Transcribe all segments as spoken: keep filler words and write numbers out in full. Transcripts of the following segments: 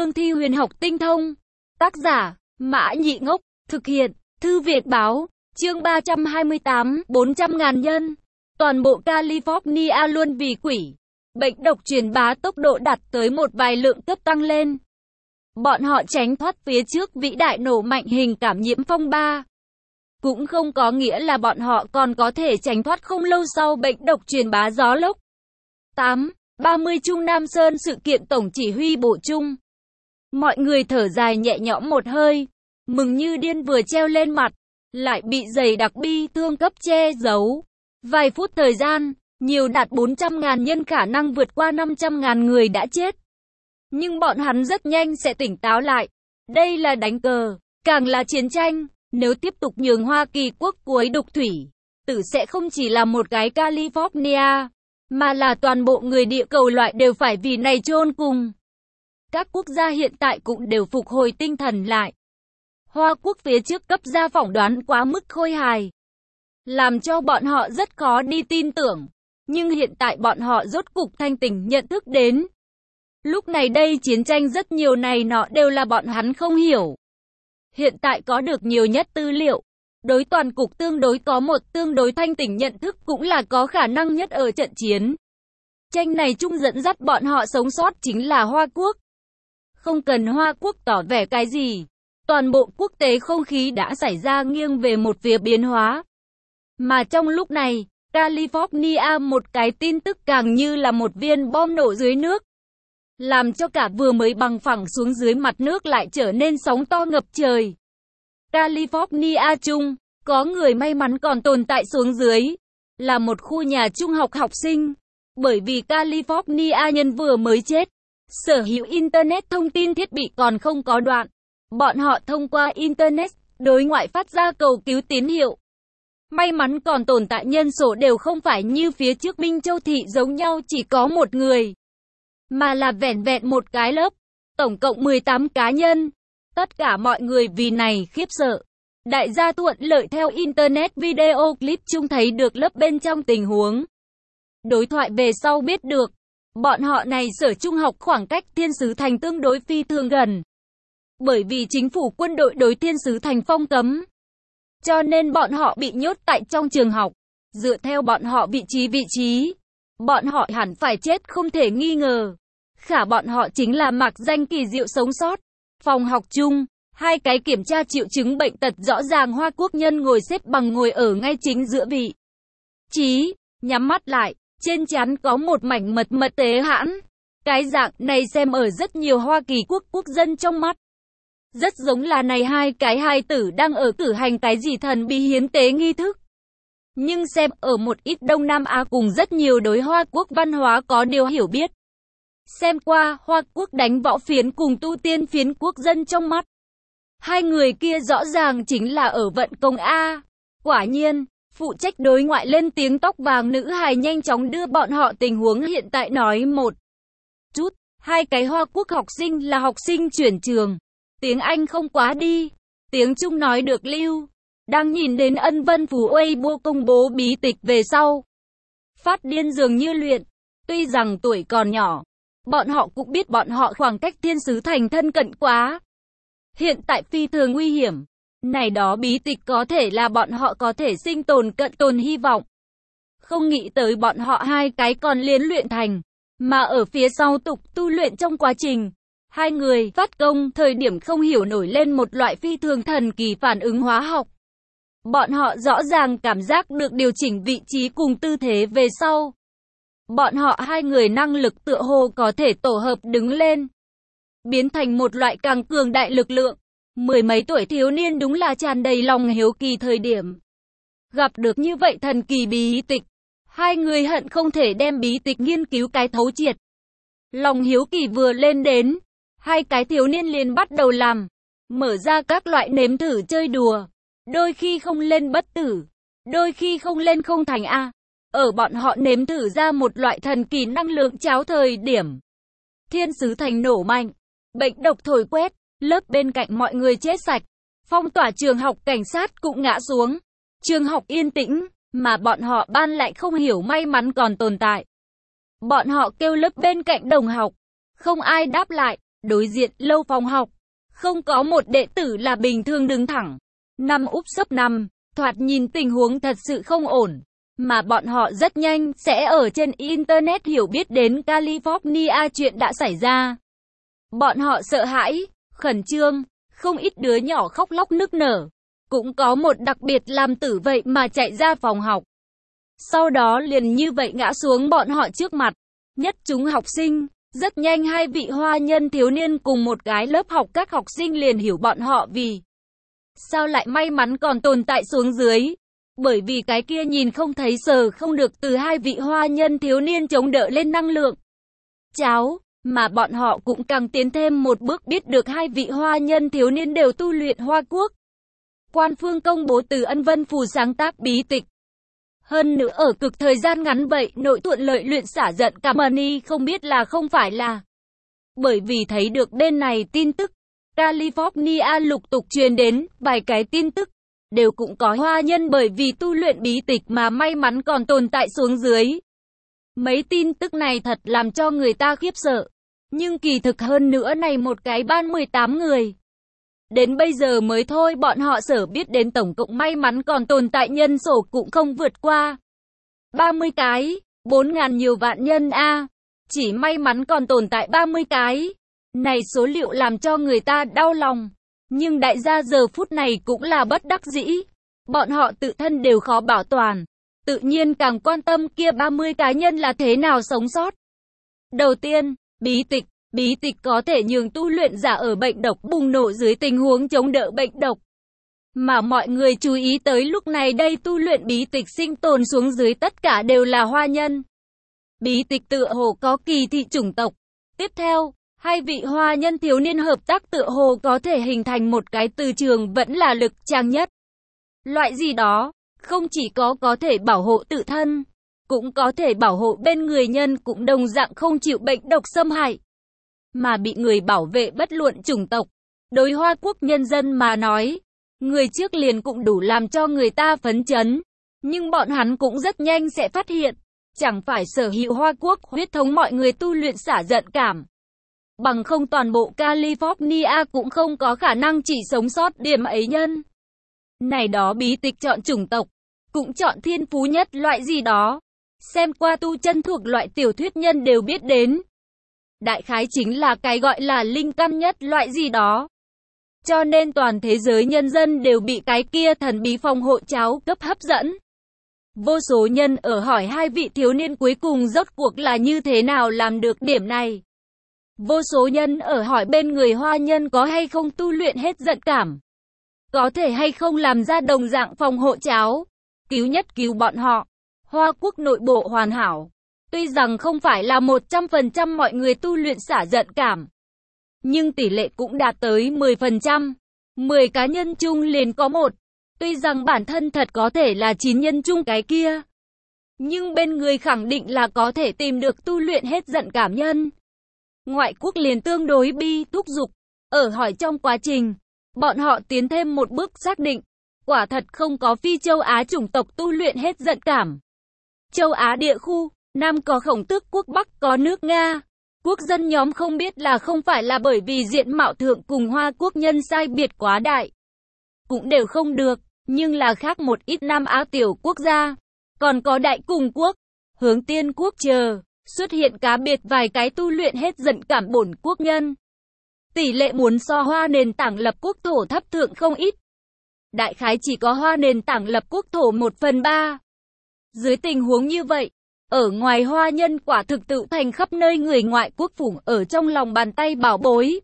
cương thi huyền học tinh thông. Tác giả, Mã Nhị Ngốc, thực hiện, Thư Việt Báo, chương ba trăm hai mươi tám, bốn trăm ngàn nhân. Toàn bộ California luôn vì quỷ, bệnh độc truyền bá tốc độ đạt tới một vài lượng cấp tăng lên. Bọn họ tránh thoát phía trước vĩ đại nổ mạnh hình cảm nhiễm phong ba. Cũng không có nghĩa là bọn họ còn có thể tránh thoát không lâu sau bệnh độc truyền bá gió lốc. tám. ba mươi Trung Nam Sơn sự kiện tổng chỉ huy bộ chung. Mọi người thở dài nhẹ nhõm một hơi, mừng như điên vừa treo lên mặt, lại bị dày đặc bi thương cấp che giấu. Vài phút thời gian, nhiều đạt bốn trăm ngàn nhân khả năng vượt qua năm trăm ngàn người đã chết. Nhưng bọn hắn rất nhanh sẽ tỉnh táo lại. Đây là đánh cờ, càng là chiến tranh. Nếu tiếp tục nhường Hoa Kỳ quốc cuối đục thủy, tử sẽ không chỉ là một cái California, mà là toàn bộ người địa cầu loại đều phải vì này chôn cùng. Các quốc gia hiện tại cũng đều phục hồi tinh thần lại. Hoa Quốc phía trước cấp ra phỏng đoán quá mức khôi hài, làm cho bọn họ rất khó đi tin tưởng. Nhưng hiện tại bọn họ rốt cục thanh tỉnh nhận thức đến. Lúc này đây chiến tranh rất nhiều này nọ đều là bọn hắn không hiểu. Hiện tại có được nhiều nhất tư liệu, đối toàn cục tương đối có một tương đối thanh tỉnh nhận thức cũng là có khả năng nhất ở trận chiến. Tranh này chung dẫn dắt bọn họ sống sót chính là Hoa Quốc. Không cần Hoa Quốc tỏ vẻ cái gì, toàn bộ quốc tế không khí đã xảy ra nghiêng về một phía biến hóa. Mà trong lúc này, California một cái tin tức càng như là một viên bom nổ dưới nước, làm cho cả vừa mới bằng phẳng xuống dưới mặt nước lại trở nên sóng to ngập trời. California chung, có người may mắn còn tồn tại xuống dưới, là một khu nhà trung học học sinh. Bởi vì California nhân vừa mới chết, sở hữu Internet thông tin thiết bị còn không có đoạn. Bọn họ thông qua Internet, đối ngoại phát ra cầu cứu tín hiệu. May mắn còn tồn tại nhân số đều không phải như phía trước Minh Châu Thị giống nhau chỉ có một người, mà là vẻn vẹn một cái lớp, tổng cộng mười tám cá nhân. Tất cả mọi người vì này khiếp sợ. Đại gia thuận lợi theo Internet video clip chung thấy được lớp bên trong tình huống. Đối thoại về sau biết được, bọn họ này sở trung học khoảng cách Thiên Sứ Thành tương đối phi thường gần. Bởi vì chính phủ quân đội đối Thiên Sứ Thành phong cấm, cho nên bọn họ bị nhốt tại trong trường học. Dựa theo bọn họ vị trí vị trí, bọn họ hẳn phải chết không thể nghi ngờ. Khả bọn họ chính là mạc danh kỳ diệu sống sót. Phòng học chung, hai cái kiểm tra triệu chứng bệnh tật rõ ràng Hoa Quốc nhân ngồi xếp bằng ngồi ở ngay chính giữa vị trí, nhắm mắt lại, trên trán có một mảnh mật mật tế hãn. Cái dạng này xem ở rất nhiều Hoa Kỳ quốc quốc dân trong mắt, rất giống là này hai cái hài tử đang ở cử hành cái gì thần bí hiến tế nghi thức. Nhưng xem ở một ít Đông Nam Á cùng rất nhiều đối Hoa Quốc văn hóa có điều hiểu biết. Xem qua Hoa Quốc đánh võ phiến cùng tu tiên phiến quốc dân trong mắt, hai người kia rõ ràng chính là ở vận công A. Quả nhiên, phụ trách đối ngoại lên tiếng tóc vàng nữ hài nhanh chóng đưa bọn họ tình huống hiện tại nói một chút. Hai cái Hoa Quốc học sinh là học sinh chuyển trường, tiếng Anh không quá đi, tiếng Trung nói được lưu. Đang nhìn đến Ân Vân Phú Weibo công bố bí tịch về sau, phát điên dường như luyện. Tuy rằng tuổi còn nhỏ, bọn họ cũng biết bọn họ khoảng cách Thiên Sứ Thành thân cận quá. Hiện tại phi thường nguy hiểm. Này đó bí tịch có thể là bọn họ có thể sinh tồn cận tồn hy vọng. Không nghĩ tới bọn họ hai cái còn liên luyện thành, mà ở phía sau tục tu luyện trong quá trình, hai người phát công thời điểm không hiểu nổi lên một loại phi thường thần kỳ phản ứng hóa học. Bọn họ rõ ràng cảm giác được điều chỉnh vị trí cùng tư thế về sau. Bọn họ hai người năng lực tựa hồ có thể tổ hợp đứng lên, biến thành một loại càng cường đại lực lượng. Mười mấy tuổi thiếu niên đúng là tràn đầy lòng hiếu kỳ thời điểm. Gặp được như vậy thần kỳ bí tịch, hai người hận không thể đem bí tịch nghiên cứu cái thấu triệt. Lòng hiếu kỳ vừa lên đến, hai cái thiếu niên liền bắt đầu làm, mở ra các loại nếm thử chơi đùa. Đôi khi không lên bất tử, đôi khi không lên không thành A. Ở bọn họ nếm thử ra một loại thần kỳ năng lượng cháo thời điểm, Thiên Sứ Thành nổ mạnh, bệnh độc thổi quét, lớp bên cạnh mọi người chết sạch, phong tỏa trường học, cảnh sát cũng ngã xuống, trường học yên tĩnh, mà bọn họ ban lại không hiểu may mắn còn tồn tại. Bọn họ kêu lớp bên cạnh đồng học, không ai đáp lại, Đối diện lâu phòng học, không có một đệ tử là bình thường đứng thẳng. Năm úp sấp năm, thoạt nhìn tình huống thật sự không ổn. Mà bọn họ rất nhanh sẽ ở trên Internet hiểu biết đến California chuyện đã xảy ra. Bọn họ sợ hãi, khẩn trương, không ít đứa nhỏ khóc lóc nức nở. Cũng có một đặc biệt làm tử vậy mà chạy ra phòng học. Sau đó liền như vậy ngã xuống bọn họ trước mặt. Nhất chúng học sinh, rất nhanh hai vị hoa nhân thiếu niên cùng một cái lớp học các học sinh liền hiểu bọn họ vì sao lại may mắn còn tồn tại xuống dưới. Bởi vì cái kia nhìn không thấy sờ không được từ hai vị hoa nhân thiếu niên chống đỡ lên năng lượng cháo, mà bọn họ cũng càng tiến thêm một bước biết được hai vị hoa nhân thiếu niên đều tu luyện Hoa Quốc. Quan phương công bố từ Ân Vân Phù sáng tác bí tịch. Hơn nữa ở cực thời gian ngắn vậy, nội thuận lợi luyện xả giận cảm ơn không biết là không phải là bởi vì thấy được bên này tin tức, California lục tục truyền đến vài cái tin tức, đều cũng có hoa nhân bởi vì tu luyện bí tịch mà may mắn còn tồn tại xuống dưới. Mấy tin tức này thật làm cho người ta khiếp sợ, nhưng kỳ thực hơn nữa này một cái ban mười tám người. Đến bây giờ mới thôi bọn họ sở biết đến tổng cộng may mắn còn tồn tại nhân số cũng không vượt qua ba mươi cái, bốn ngàn nhiều vạn nhân a. Chỉ may mắn còn tồn tại ba mươi cái. Này số liệu làm cho người ta đau lòng. Nhưng đại gia giờ phút này cũng là bất đắc dĩ. Bọn họ tự thân đều khó bảo toàn. Tự nhiên càng quan tâm kia ba mươi cá nhân là thế nào sống sót. Đầu tiên, bí tịch. Bí tịch có thể nhường tu luyện giả ở bệnh độc bùng nổ dưới tình huống chống đỡ bệnh độc. Mà mọi người chú ý tới lúc này đây tu luyện bí tịch sinh tồn xuống dưới tất cả đều là hoa nhân. Bí tịch tựa hồ có kỳ thị chủng tộc. Tiếp theo, hai vị hoa nhân thiếu niên hợp tác tựa hồ có thể hình thành một cái từ trường vẫn là lực trang nhất. Loại gì đó, không chỉ có có thể bảo hộ tự thân, cũng có thể bảo hộ bên người nhân cũng đồng dạng không chịu bệnh độc xâm hại. Mà bị người bảo vệ bất luận chủng tộc. Đối Hoa Quốc nhân dân mà nói, người trước liền cũng đủ làm cho người ta phấn chấn. Nhưng bọn hắn cũng rất nhanh sẽ phát hiện, chẳng phải sở hữu Hoa Quốc huyết thống mọi người tu luyện xả giận cảm. Bằng không toàn bộ California cũng không có khả năng chỉ sống sót điểm ấy nhân. Này đó bí tịch chọn chủng tộc, cũng chọn thiên phú nhất loại gì đó. Xem qua tu chân thuộc loại tiểu thuyết nhân đều biết đến. Đại khái chính là cái gọi là linh căn nhất loại gì đó. Cho nên toàn thế giới nhân dân đều bị cái kia thần bí phòng hộ cháo cấp hấp dẫn. Vô số nhân ở hỏi hai vị thiếu niên cuối cùng rốt cuộc là như thế nào làm được điểm này. Vô số nhân ở hỏi bên người hoa nhân có hay không tu luyện hết giận cảm. Có thể hay không làm ra đồng dạng phòng hộ cháo. Cứu nhất cứu bọn họ. Hoa Quốc nội bộ hoàn hảo. Tuy rằng không phải là một trăm phần trăm mọi người tu luyện xả giận cảm, nhưng tỷ lệ cũng đạt tới mười phần trăm. mười cá nhân chung liền có một. Tuy rằng bản thân thật có thể là chín nhân chung cái kia, nhưng bên người khẳng định là có thể tìm được tu luyện hết giận cảm nhân. Ngoại quốc liền tương đối bi thúc dục. Ở hỏi trong quá trình, bọn họ tiến thêm một bước xác định, quả thật không có phi châu Á chủng tộc tu luyện hết giận cảm. Châu Á địa khu, Nam có Khổng Tước quốc, Bắc có nước Nga. Quốc dân nhóm không biết là không phải là bởi vì diện mạo thượng cùng Hoa Quốc nhân sai biệt quá đại. Cũng đều không được, nhưng là khác một ít Nam Á tiểu quốc gia. Còn có Đại Cùng quốc, Hướng Tiên quốc chờ, xuất hiện cá biệt vài cái tu luyện hết giận cảm bổn quốc nhân. Tỷ lệ muốn so Hoa nền tảng lập quốc thổ thấp thượng không ít. Đại khái chỉ có Hoa nền tảng lập quốc thổ một phần ba. Dưới tình huống như vậy, ở ngoài hoa nhân quả thực tự thành khắp nơi người ngoại quốc phủng ở trong lòng bàn tay bảo bối.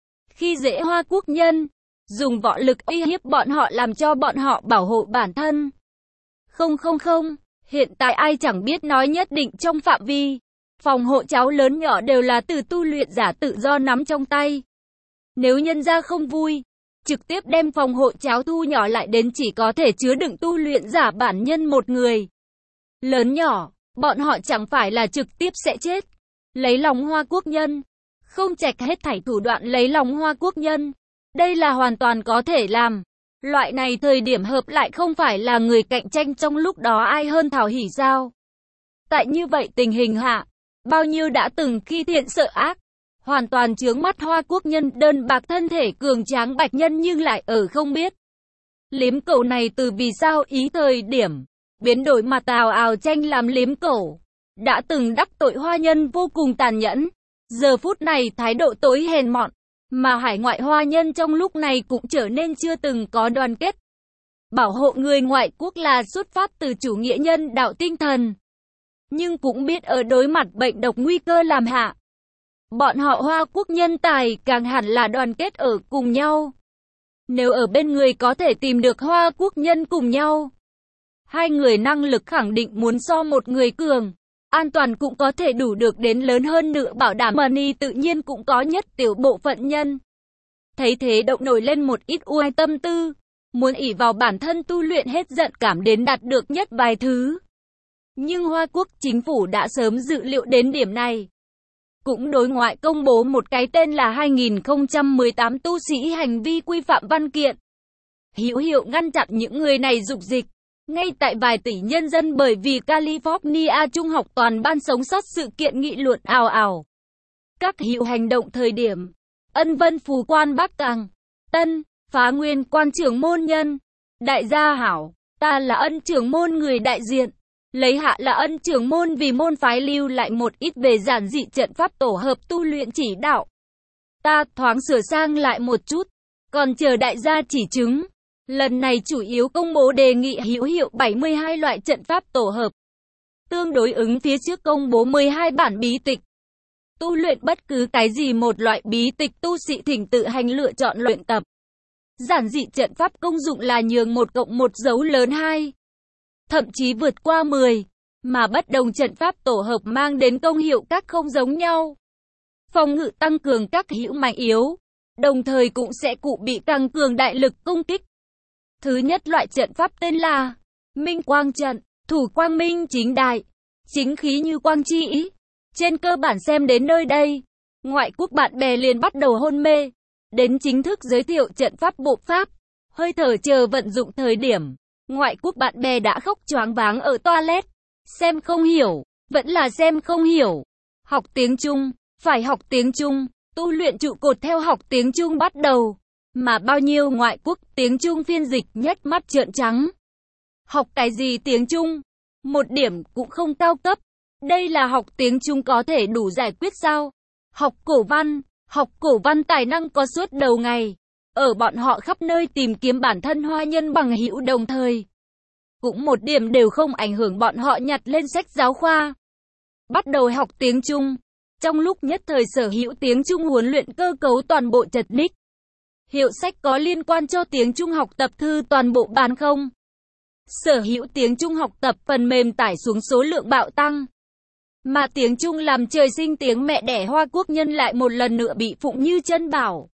Khi dễ Hoa Quốc nhân, dùng võ lực uy hiếp bọn họ làm cho bọn họ bảo hộ bản thân. Không không không, hiện tại ai chẳng biết nói nhất định trong phạm vi. Phòng hộ cháu lớn nhỏ đều là từ tu luyện giả tự do nắm trong tay. Nếu nhân ra không vui, trực tiếp đem phòng hộ cháu thu nhỏ lại đến chỉ có thể chứa đựng tu luyện giả bản nhân một người. Lớn nhỏ. Bọn họ chẳng phải là trực tiếp sẽ chết. Lấy lòng Hoa Quốc nhân. Không chạch hết thảy thủ đoạn lấy lòng Hoa Quốc nhân. Đây là hoàn toàn có thể làm. Loại này thời điểm hợp lại không phải là người cạnh tranh trong lúc đó ai hơn thảo hỉ sao. Tại như vậy tình hình hạ, bao nhiêu đã từng khi thiện sợ ác. hoàn toàn chướng mắt Hoa Quốc Nhân, đơn bạc thân thể cường tráng bạch nhân nhưng lại ở không biết. Liếm cẩu này từ vì sao ý thời điểm biến đổi mà tào ào tranh làm liếm cẩu. Đã từng đắc tội Hoa Nhân vô cùng tàn nhẫn. Giờ phút này thái độ tối hèn mọn. Mà hải ngoại Hoa Nhân trong lúc này cũng trở nên chưa từng có đoàn kết. Bảo hộ người ngoại quốc là xuất phát từ chủ nghĩa nhân đạo tinh thần. Nhưng cũng biết ở đối mặt bệnh độc nguy cơ làm hạ. Bọn họ Hoa Quốc nhân tài càng hẳn là đoàn kết ở cùng nhau. Nếu ở bên người có thể tìm được Hoa Quốc nhân cùng nhau. Hai người năng lực khẳng định muốn so một người cường. An toàn cũng có thể đủ được đến lớn hơn nữa, bảo đảm money tự nhiên cũng có nhất tiểu bộ phận nhân. Thấy thế động nổi lên một ít uai tâm tư. Muốn ỷ vào bản thân tu luyện hết giận cảm đến đạt được nhất vài thứ. Nhưng Hoa Quốc chính phủ đã sớm dự liệu đến điểm này. Cũng đối ngoại công bố một cái tên là hai nghìn không trăm mười tám tu sĩ hành vi quy phạm văn kiện. Hữu hiệu ngăn chặn những người này dục dịch. Ngay tại vài tỷ nhân dân bởi vì California Trung học toàn ban sống sót sự kiện nghị luận ào ào. Các hiệu hành động thời điểm. Ân Vân Phù Quan Bắc Càng. Tân, Phá Nguyên Quan trưởng môn nhân. Đại gia hảo, ta là Ân trưởng môn người đại diện. Lấy hạ là Ân trưởng môn vì môn phái lưu lại một ít về giản dị trận pháp tổ hợp tu luyện chỉ đạo. Ta thoáng sửa sang lại một chút, còn chờ đại gia chỉ chứng. Lần này chủ yếu công bố đề nghị hữu hiệu bảy mươi hai loại trận pháp tổ hợp. Tương đối ứng phía trước công bố mười hai bản bí tịch. Tu luyện bất cứ cái gì một loại bí tịch tu sĩ thỉnh tự hành lựa chọn luyện tập. Giản dị trận pháp công dụng là nhường một cộng một dấu lớn hai. Thậm chí vượt qua mười, mà bất đồng trận pháp tổ hợp mang đến công hiệu các không giống nhau. Phòng ngự tăng cường các hữu mạnh yếu, đồng thời cũng sẽ cụ bị tăng cường đại lực công kích. Thứ nhất loại trận pháp tên là Minh Quang Trận, thủ quang minh chính đại, chính khí như quang chi. Trên cơ bản xem đến nơi đây, ngoại quốc bạn bè liền bắt đầu hôn mê, đến chính thức giới thiệu trận pháp bộ pháp, hơi thở chờ vận dụng thời điểm. Ngoại quốc bạn bè đã khóc choáng váng ở toilet. Xem không hiểu, vẫn là xem không hiểu. Học tiếng Trung, phải học tiếng Trung, tu luyện trụ cột theo học tiếng Trung bắt đầu. Mà bao nhiêu ngoại quốc tiếng Trung phiên dịch nhất mắt trợn trắng. Học cái gì tiếng Trung? Một điểm cũng không cao cấp. Đây là học tiếng Trung có thể đủ giải quyết sao? Học cổ văn, học cổ văn tài năng có suốt đầu ngày. Ở bọn họ khắp nơi tìm kiếm bản thân Hoa Nhân bằng hữu đồng thời. Cũng một điểm đều không ảnh hưởng bọn họ nhặt lên sách giáo khoa. Bắt đầu học tiếng Trung. Trong lúc nhất thời sở hữu tiếng Trung huấn luyện cơ cấu toàn bộ chật ních. Hiệu sách có liên quan cho tiếng Trung học tập thư toàn bộ bán không. Sở hữu tiếng Trung học tập phần mềm tải xuống số lượng bạo tăng. Mà tiếng Trung làm trời sinh tiếng mẹ đẻ Hoa Quốc nhân lại một lần nữa bị phụng như chân bảo.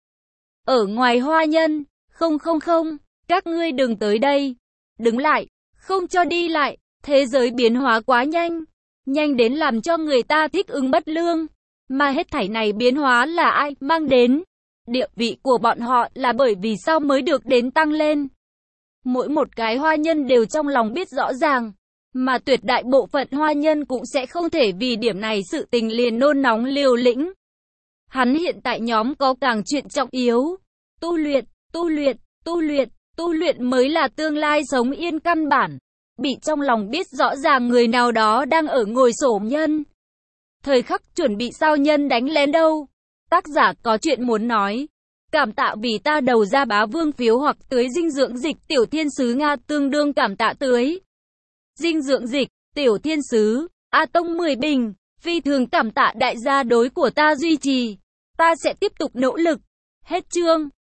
Ở ngoài Hoa Nhân, không không không, các ngươi đừng tới đây. Đứng lại, không cho đi lại, thế giới biến hóa quá nhanh. Nhanh đến làm cho người ta thích ứng bất lương. Mà hết thảy này biến hóa là ai mang đến? Địa vị của bọn họ là bởi vì sao mới được đến tăng lên. Mỗi một cái Hoa Nhân đều trong lòng biết rõ ràng. Mà tuyệt đại bộ phận Hoa Nhân cũng sẽ không thể vì điểm này sự tình liền nôn nóng liều lĩnh. Hắn hiện tại nhóm có càng chuyện trọng yếu. Tu luyện, tu luyện, tu luyện, tu luyện mới là tương lai sống yên căn bản. Bị trong lòng biết rõ ràng người nào đó đang ở ngồi xổm nhân. Thời khắc chuẩn bị sao nhân đánh lén đâu. Tác giả có chuyện muốn nói. Cảm tạ vì ta đầu ra bá vương phiếu hoặc tưới dinh dưỡng dịch tiểu thiên sứ Nga tương đương cảm tạ tưới. Dinh dưỡng dịch, tiểu thiên sứ, A Tông mười bình, phi thường cảm tạ đại gia đối của ta duy trì. Ta sẽ tiếp tục nỗ lực. Hết chương.